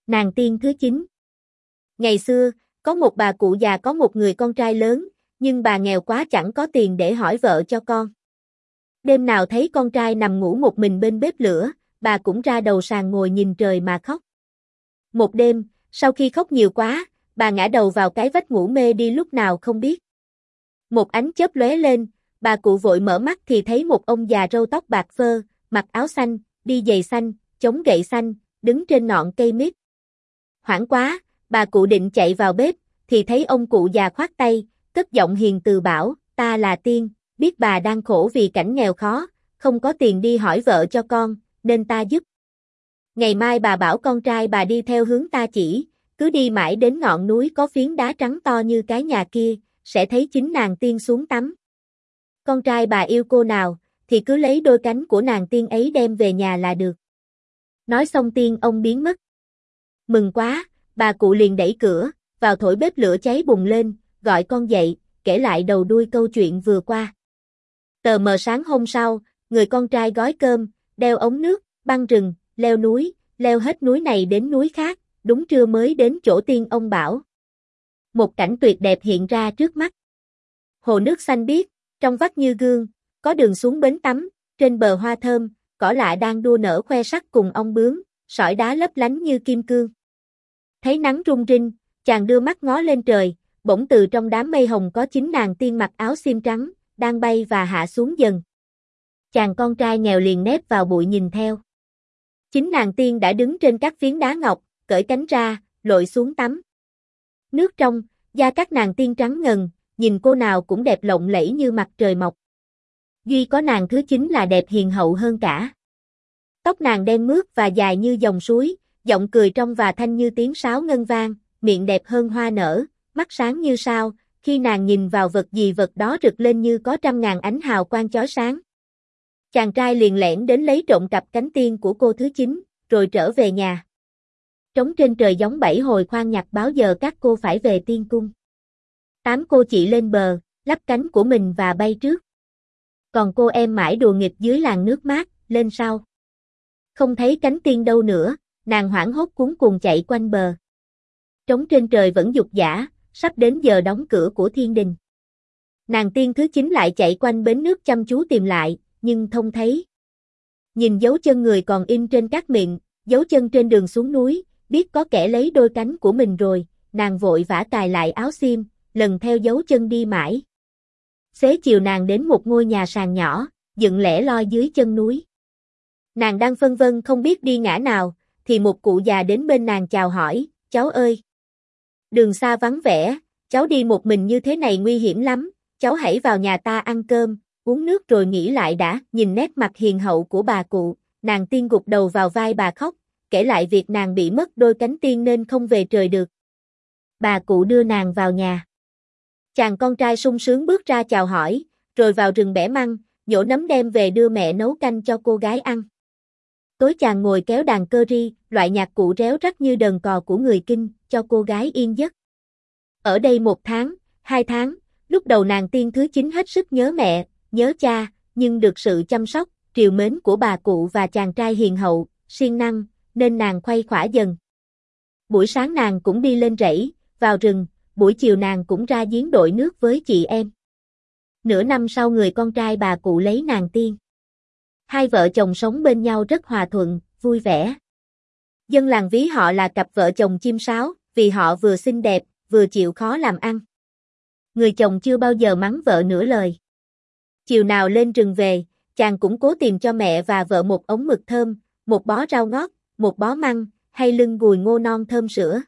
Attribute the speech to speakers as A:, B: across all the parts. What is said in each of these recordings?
A: Nàng tiên thứ 9. Ngày xưa, có một bà cụ già có một người con trai lớn, nhưng bà nghèo quá chẳng có tiền để hỏi vợ cho con. Đêm nào thấy con trai nằm ngủ một mình bên bếp lửa, bà cũng ra đầu sàn ngồi nhìn trời mà khóc. Một đêm, sau khi khóc nhiều quá, bà ngã đầu vào cái vách ngủ mê đi lúc nào không biết. Một ánh chớp lóe lên, bà cụ vội mở mắt thì thấy một ông già râu tóc bạc phơ, mặc áo xanh, đi giày xanh, chống gậy xanh, đứng trên ngọn cây mít. Hoảng quá, bà cụ định chạy vào bếp, thì thấy ông cụ già khoát tay, cất giọng hiền từ bảo, ta là tiên, biết bà đang khổ vì cảnh nghèo khó, không có tiền đi hỏi vợ cho con, nên ta giúp. Ngày mai bà bảo con trai bà đi theo hướng ta chỉ, cứ đi mãi đến ngọn núi có phiến đá trắng to như cái nhà kia, sẽ thấy chính nàng tiên xuống tắm. Con trai bà yêu cô nào, thì cứ lấy đôi cánh của nàng tiên ấy đem về nhà là được. Nói xong tiên ông biến mất. Mừng quá, bà cụ liền đẩy cửa, vào thổi bếp lửa cháy bùng lên, gọi con dậy, kể lại đầu đuôi câu chuyện vừa qua. Tờ mờ sáng hôm sau, người con trai gói cơm, đeo ống nước, băng rừng, leo núi, leo hết núi này đến núi khác, đúng trưa mới đến chỗ tiên ông bảo. Một cảnh tuyệt đẹp hiện ra trước mắt. Hồ nước xanh biếc, trong vắt như gương, có đường xuống bến tắm, trên bờ hoa thơm, cỏ lạ đang đua nở khoe sắc cùng ong bướm, sỏi đá lấp lánh như kim cương. Thấy nắng rung rinh, chàng đưa mắt ngó lên trời, bỗng từ trong đám mây hồng có chính nàng tiên mặc áo xiêm trắng, đang bay và hạ xuống dần. Chàng con trai nghèo liền nép vào bụi nhìn theo. Chính nàng tiên đã đứng trên các phiến đá ngọc, cởi cánh ra, lội xuống tắm. Nước trong, da các nàng tiên trắng ngần, nhìn cô nào cũng đẹp lộng lẫy như mặt trời mọc. Duy có nàng thứ 9 là đẹp hiền hậu hơn cả. Tóc nàng đen mướt và dài như dòng suối, giọng cười trong và thanh như tiếng sáo ngân vang, miệng đẹp hơn hoa nở, mắt sáng như sao, khi nàng nhìn vào vật gì vật đó rực lên như có trăm ngàn ánh hào quang chói sáng. Chàng trai liền lẻn đến lấy trộm cặp cánh tiên của cô thứ 9, rồi trở về nhà. Trống trên trời giống 7 hồi khoan nhạc báo giờ các cô phải về tiên cung. 8 cô chị lên bờ, lắp cánh của mình và bay trước. Còn cô em mãi đùa nghịch dưới làn nước mát, lên sau. Không thấy cánh tiên đâu nữa, nàng hoảng hốt cuống cuồng chạy quanh bờ. Trống trên trời vẫn dục dã, sắp đến giờ đóng cửa của thiên đình. Nàng tiên thứ 9 lại chạy quanh bến nước chăm chú tìm lại, nhưng không thấy. Nhìn dấu chân người còn in trên các miệng, dấu chân trên đường xuống núi, biết có kẻ lấy đôi cánh của mình rồi, nàng vội vã cài lại áo xiêm, lần theo dấu chân đi mãi. Xế chiều nàng đến một ngôi nhà sàn nhỏ, dựng lẻ loi dưới chân núi. Nàng đang phân vân không biết đi ngã nào, thì một cụ già đến bên nàng chào hỏi, cháu ơi. Đường xa vắng vẻ, cháu đi một mình như thế này nguy hiểm lắm, cháu hãy vào nhà ta ăn cơm, uống nước rồi nghỉ lại đã. Nhìn nét mặt hiền hậu của bà cụ, nàng tiên gục đầu vào vai bà khóc, kể lại việc nàng bị mất đôi cánh tiên nên không về trời được. Bà cụ đưa nàng vào nhà. Chàng con trai sung sướng bước ra chào hỏi, rồi vào rừng bẻ măng, nhổ nấm đem về đưa mẹ nấu canh cho cô gái ăn. Tối chàng ngồi kéo đàn cơ ri, loại nhạc cụ réo rắt như đờn cò của người Kinh, cho cô gái yên giấc. Ở đây 1 tháng, 2 tháng, lúc đầu nàng tiên thứ 9 hết sức nhớ mẹ, nhớ cha, nhưng được sự chăm sóc, trìu mến của bà cụ và chàng trai hiền hậu, siêng năng, nên nàng khuây khỏa dần. Buổi sáng nàng cũng đi lên rẫy, vào rừng, buổi chiều nàng cũng ra giếng đội nước với chị em. Nửa năm sau người con trai bà cụ lấy nàng tiên. Hai vợ chồng sống bên nhau rất hòa thuận, vui vẻ. Dân làng ví họ là cặp vợ chồng chim sáo, vì họ vừa xinh đẹp, vừa chịu khó làm ăn. Người chồng chưa bao giờ mắng vợ nửa lời. Chiều nào lên rừng về, chàng cũng cố tìm cho mẹ và vợ một ống mực thơm, một bó rau ngót, một bó măng, hay lưng gùi ngô non thơm sữa.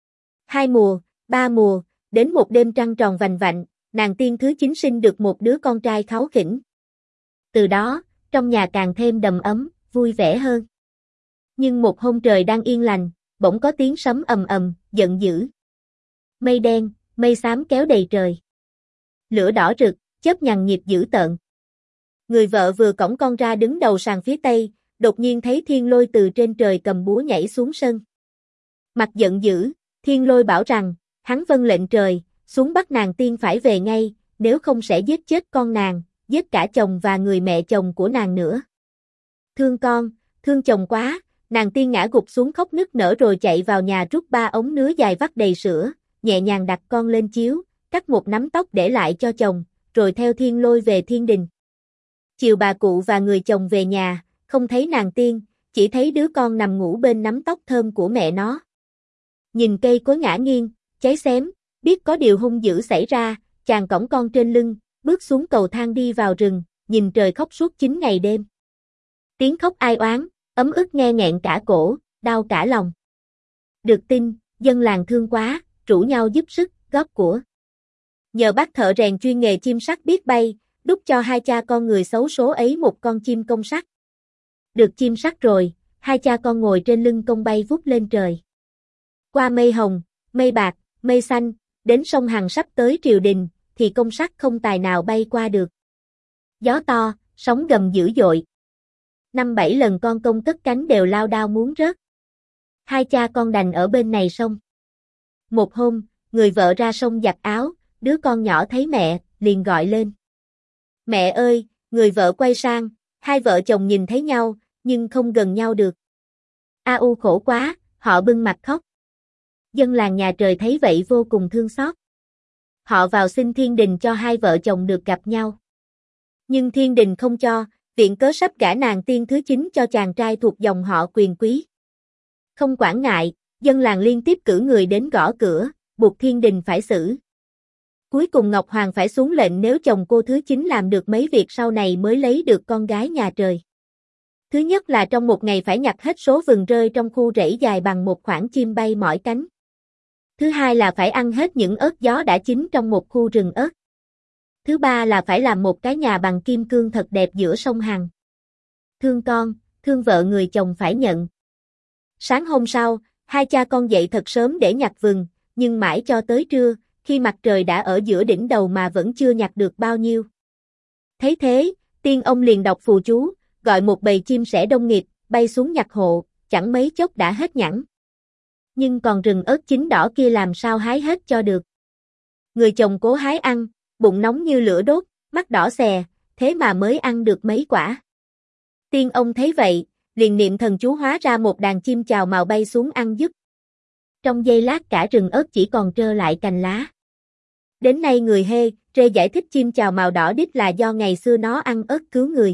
A: 2 mùa, 3 mùa, đến một đêm trăng tròn vành vạnh, nàng tiên thứ 9 sinh được một đứa con trai kháu khỉnh. Từ đó, trong nhà càng thêm đầm ấm, vui vẻ hơn. Nhưng một hôm trời đang yên lành, bỗng có tiếng sấm ầm ầm, giận dữ. Mây đen, mây xám kéo đầy trời. Lửa đỏ rực, chớp nhằn nhịp dữ tợn. Người vợ vừa cõng con ra đứng đầu sàn phía tây, đột nhiên thấy Thiên Lôi từ trên trời cầm búa nhảy xuống sân. Mặt giận dữ, Thiên Lôi bảo rằng, hắn vâng lệnh trời, xuống bắt nàng tiên phải về ngay, nếu không sẽ giết chết con nàng, giết cả chồng và người mẹ chồng của nàng nữa. Thương con, thương chồng quá, Nàng tiên ngã gục xuống khóc nức nở rồi chạy vào nhà rút 3 ống nứa dài vắt đầy sữa, nhẹ nhàng đặt con lên chiếu, cắt một nắm tóc để lại cho chồng, rồi theo Thiên Lôi về thiên đình. Chiều bà cụ và người chồng về nhà, không thấy nàng tiên, chỉ thấy đứa con nằm ngủ bên nắm tóc thơm của mẹ nó. Nhìn cây cối ngã nghiêng, cháy xém, biết có điều hung dữ xảy ra, chàng cõng con trên lưng, bước xuống cầu thang đi vào rừng, nhìn trời khóc suốt 9 ngày đêm. Tiếng khóc ai oán, ấm ức nghe nghẹn cả cổ, đau cả lòng. Được tin, dân làng thương quá, rủ nhau giúp sức, góp của. Nhờ bác thợ rèn chuyên nghề chim sắt biết bay, đúc cho hai cha con người xấu số ấy một con chim công sắt. Được chim sắt rồi, hai cha con ngồi trên lưng công bay vút lên trời. Qua mây hồng, mây bạc, mây xanh, đến sông Hằng sắp tới triều đình, thì công sắt không tài nào bay qua được. Gió to, sóng gầm dữ dội. 5-7 lần con công cất cánh đều lao đao muốn rớt. Hai cha con đành ở bên này sông. Một hôm, người vợ ra sông giặt áo, đứa con nhỏ thấy mẹ, liền gọi lên. Mẹ ơi, người vợ quay sang, hai vợ chồng nhìn thấy nhau, nhưng không gần nhau được. U khổ quá, họ bưng mặt khóc. Dân làng nhà trời thấy vậy vô cùng thương xót. Họ vào xin thiên đình cho hai vợ chồng được gặp nhau. Nhưng thiên đình không cho, viện cớ sắp gả nàng tiên thứ 9 cho chàng trai thuộc dòng họ quyền quý. Không quản ngại, dân làng liên tiếp cử người đến gõ cửa, buộc thiên đình phải xử. Cuối cùng Ngọc Hoàng phải xuống lệnh nếu chồng cô thứ 9 làm được mấy việc sau này mới lấy được con gái nhà trời. Thứ nhất là trong một ngày phải nhặt hết số vừng rơi trong khu rẫy dài bằng một khoảng chim bay mỏi cánh. Thứ hai là phải ăn hết những ớt gió đã chín trong một khu rừng ớt. Thứ ba là phải làm một cái nhà bằng kim cương thật đẹp giữa sông Hằng. Thương con, thương vợ người chồng phải nhận. Sáng hôm sau, hai cha con dậy thật sớm để nhặt vừng, nhưng mãi cho tới trưa, khi mặt trời đã ở giữa đỉnh đầu mà vẫn chưa nhặt được bao nhiêu. Thấy thế, tiên ông liền đọc phù chú, gọi một bầy chim sẻ đông nghịt, bay xuống nhặt hộ, chẳng mấy chốc đã hết nhẵn. Nhưng còn rừng ớt chín đỏ kia làm sao hái hết cho được. Người chồng cố hái ăn, bụng nóng như lửa đốt, mắt đỏ xè, thế mà mới ăn được mấy quả. Tiên ông thấy vậy, liền niệm thần chú hóa ra một đàn chim chào mào bay xuống ăn giúp. Trong giây lát cả rừng ớt chỉ còn trơ lại cành lá. Đến nay người Hê, Rê giải thích chim chào mào đỏ đít là do ngày xưa nó ăn ớt cứu người.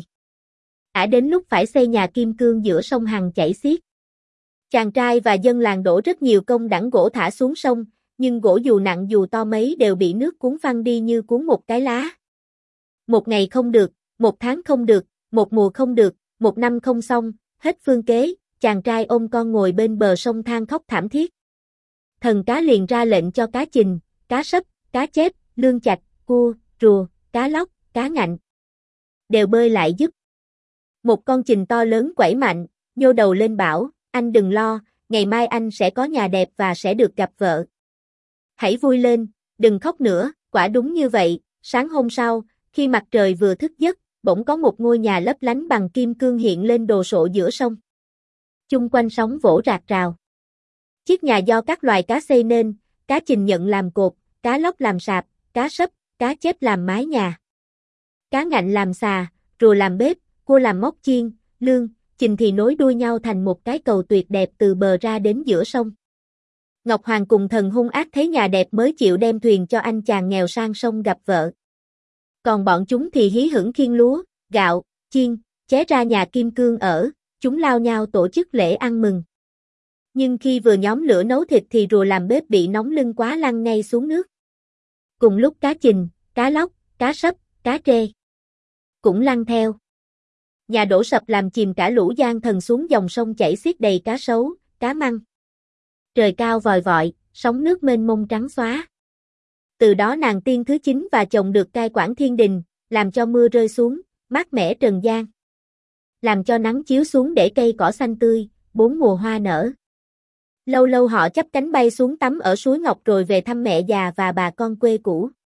A: Đến lúc phải xây nhà kim cương giữa sông Hằng chảy xiết. Chàng trai và dân làng đổ rất nhiều công đẳng gỗ thả xuống sông, nhưng gỗ dù nặng dù to mấy đều bị nước cuốn phăng đi như cuốn một cái lá. Một ngày không được, một tháng không được, một mùa không được, một năm không xong, hết phương kế, chàng trai ôm con ngồi bên bờ sông than khóc thảm thiết. Thần cá liền ra lệnh cho cá chình, cá sấp, cá chép, lương chạch, cua, rùa, cá lóc, cá ngạnh đều bơi lại giúp. Một con chình to lớn quẩy mạnh, nhô đầu lên bảo, anh đừng lo, ngày mai anh sẽ có nhà đẹp và sẽ được gặp vợ. Hãy vui lên, đừng khóc nữa, quả đúng như vậy, sáng hôm sau, khi mặt trời vừa thức giấc, bỗng có một ngôi nhà lấp lánh bằng kim cương hiện lên đồ sộ giữa sông. Chung quanh sóng vỗ rạc rào. Chiếc nhà do các loài cá xây nên, cá chình nhận làm cột, cá lóc làm sạp, cá sấp, cá chép làm mái nhà. Cá ngạnh làm xà, rùa làm bếp, cua làm móc chiên, lương, chình thì nối đuôi nhau thành một cái cầu tuyệt đẹp từ bờ ra đến giữa sông. Ngọc Hoàng cùng thần hung ác thấy nhà đẹp mới chịu đem thuyền cho anh chàng nghèo sang sông gặp vợ. Còn bọn chúng thì hí hửng khiêng lúa, gạo, chiên, ché ra nhà kim cương ở, chúng lao nhau tổ chức lễ ăn mừng. Nhưng khi vừa nhóm lửa nấu thịt thì rùa làm bếp bị nóng lưng quá lăn ngay xuống nước. Cùng lúc cá chình, cá lóc, cá sấp, cá trê cũng lăn theo. Nhà đổ sập làm chìm cả lũ gian thần xuống dòng sông chảy xiết đầy cá sấu, cá măng. Trời cao vòi vọi, sóng nước mênh mông trắng xóa. Từ đó nàng tiên thứ 9 và chồng được cai quản thiên đình, làm cho mưa rơi xuống, mát mẻ trần gian. Làm cho nắng chiếu xuống để cây cỏ xanh tươi, 4 mùa hoa nở. Lâu lâu họ chắp cánh bay xuống tắm ở suối Ngọc rồi về thăm mẹ già và bà con quê cũ.